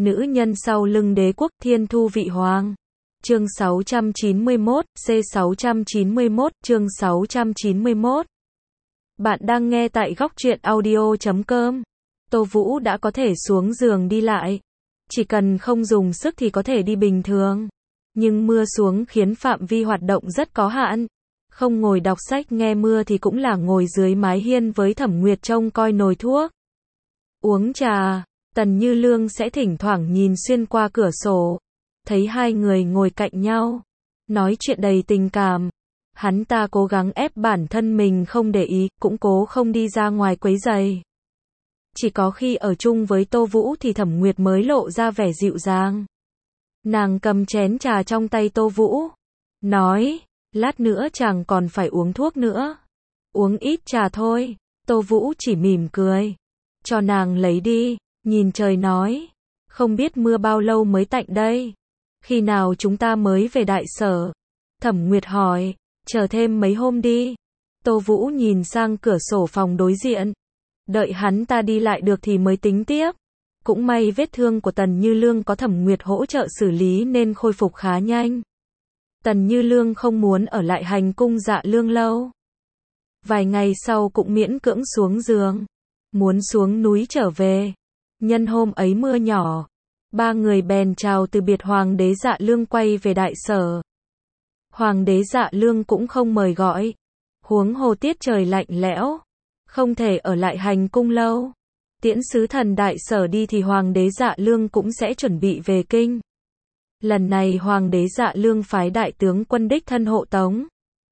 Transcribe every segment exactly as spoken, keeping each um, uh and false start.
Nữ nhân sau lưng đế quốc thiên thu vị hoàng. Chương sáu trăm chín mươi mốt, C sáu trăm chín mươi mốt, chương sáu trăm chín mươi mốt. Bạn đang nghe tại góc truyện audio chấm com. Tô Vũ đã có thể xuống giường đi lại. Chỉ cần không dùng sức thì có thể đi bình thường. Nhưng mưa xuống khiến phạm vi hoạt động rất có hạn. Không ngồi đọc sách nghe mưa thì cũng là ngồi dưới mái hiên với Thẩm Nguyệt trông coi nồi thuốc. Uống trà, Tần Như Lương sẽ thỉnh thoảng nhìn xuyên qua cửa sổ. Thấy hai người ngồi cạnh nhau, nói chuyện đầy tình cảm. Hắn ta cố gắng ép bản thân mình không để ý, cũng cố không đi ra ngoài quấy rầy. Chỉ có khi ở chung với Tô Vũ thì Thẩm Nguyệt mới lộ ra vẻ dịu dàng. Nàng cầm chén trà trong tay Tô Vũ, nói, lát nữa chàng còn phải uống thuốc nữa. Uống ít trà thôi. Tô Vũ chỉ mỉm cười, cho nàng lấy đi, nhìn trời nói, không biết mưa bao lâu mới tạnh đây. Khi nào chúng ta mới về Đại Sở? Thẩm Nguyệt hỏi, chờ thêm mấy hôm đi. Tô Vũ nhìn sang cửa sổ phòng đối diện, đợi hắn ta đi lại được thì mới tính tiếp. Cũng may vết thương của Tần Như Lương có Thẩm Nguyệt hỗ trợ xử lý nên khôi phục khá nhanh. Tần Như Lương không muốn ở lại hành cung Dạ Lương lâu. Vài ngày sau cũng miễn cưỡng xuống giường, muốn xuống núi trở về. Nhân hôm ấy mưa nhỏ, ba người bèn chào từ biệt Hoàng đế Dạ Lương quay về Đại Sở. Hoàng đế Dạ Lương cũng không mời gọi, huống hồ tiết trời lạnh lẽo, không thể ở lại hành cung lâu. Tiễn sứ thần Đại Sở đi thì Hoàng đế Dạ Lương cũng sẽ chuẩn bị về kinh. Lần này Hoàng đế Dạ Lương phái đại tướng quân đích thân hộ tống.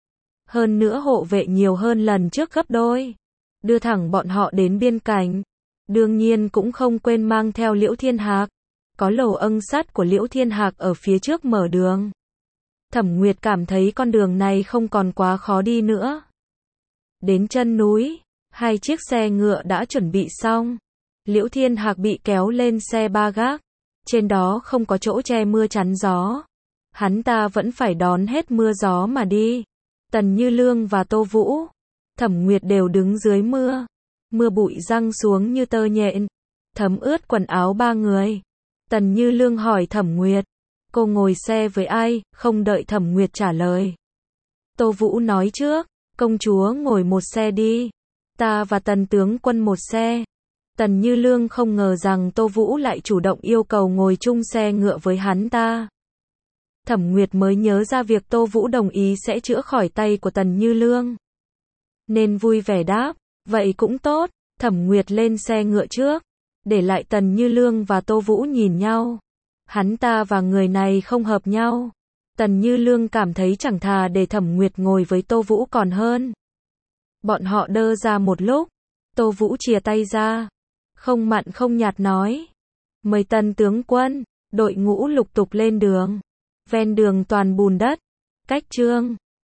Hơn nữa hộ vệ nhiều hơn lần trước gấp đôi, đưa thẳng bọn họ đến biên cảnh. Đương nhiên cũng không quên mang theo Liễu Thiên Hạc. Có lầu âng sắt của Liễu Thiên Hạc ở phía trước mở đường. Thẩm Nguyệt cảm thấy con đường này không còn quá khó đi nữa. Đến chân núi, hai chiếc xe ngựa đã chuẩn bị xong. Liễu Thiên Hạc bị kéo lên xe ba gác. Trên đó không có chỗ che mưa chắn gió. Hắn ta vẫn phải đón hết mưa gió mà đi. Tần Như Lương và Tô Vũ, Thẩm Nguyệt đều đứng dưới mưa. Mưa bụi giăng xuống như tơ nhện, thấm ướt quần áo ba người. Tần Như Lương hỏi Thẩm Nguyệt, cô ngồi xe với ai? Không đợi Thẩm Nguyệt trả lời, Tô Vũ nói trước, công chúa ngồi một xe đi, ta và Tần tướng quân một xe. Tần Như Lương không ngờ rằng Tô Vũ lại chủ động yêu cầu ngồi chung xe ngựa với hắn ta. Thẩm Nguyệt mới nhớ ra việc Tô Vũ đồng ý sẽ chữa khỏi tay của Tần Như Lương, nên vui vẻ đáp, vậy cũng tốt. Thẩm Nguyệt lên xe ngựa trước, để lại Tần Như Lương và Tô Vũ nhìn nhau. Hắn ta và người này không hợp nhau. Tần Như Lương cảm thấy chẳng thà để Thẩm Nguyệt ngồi với Tô Vũ còn hơn. Bọn họ đơ ra một lúc, Tô Vũ chìa tay ra, không mặn không nhạt nói, mời Tần tướng quân. Đội ngũ lục tục lên đường. Ven đường toàn bùn đất, cách Trương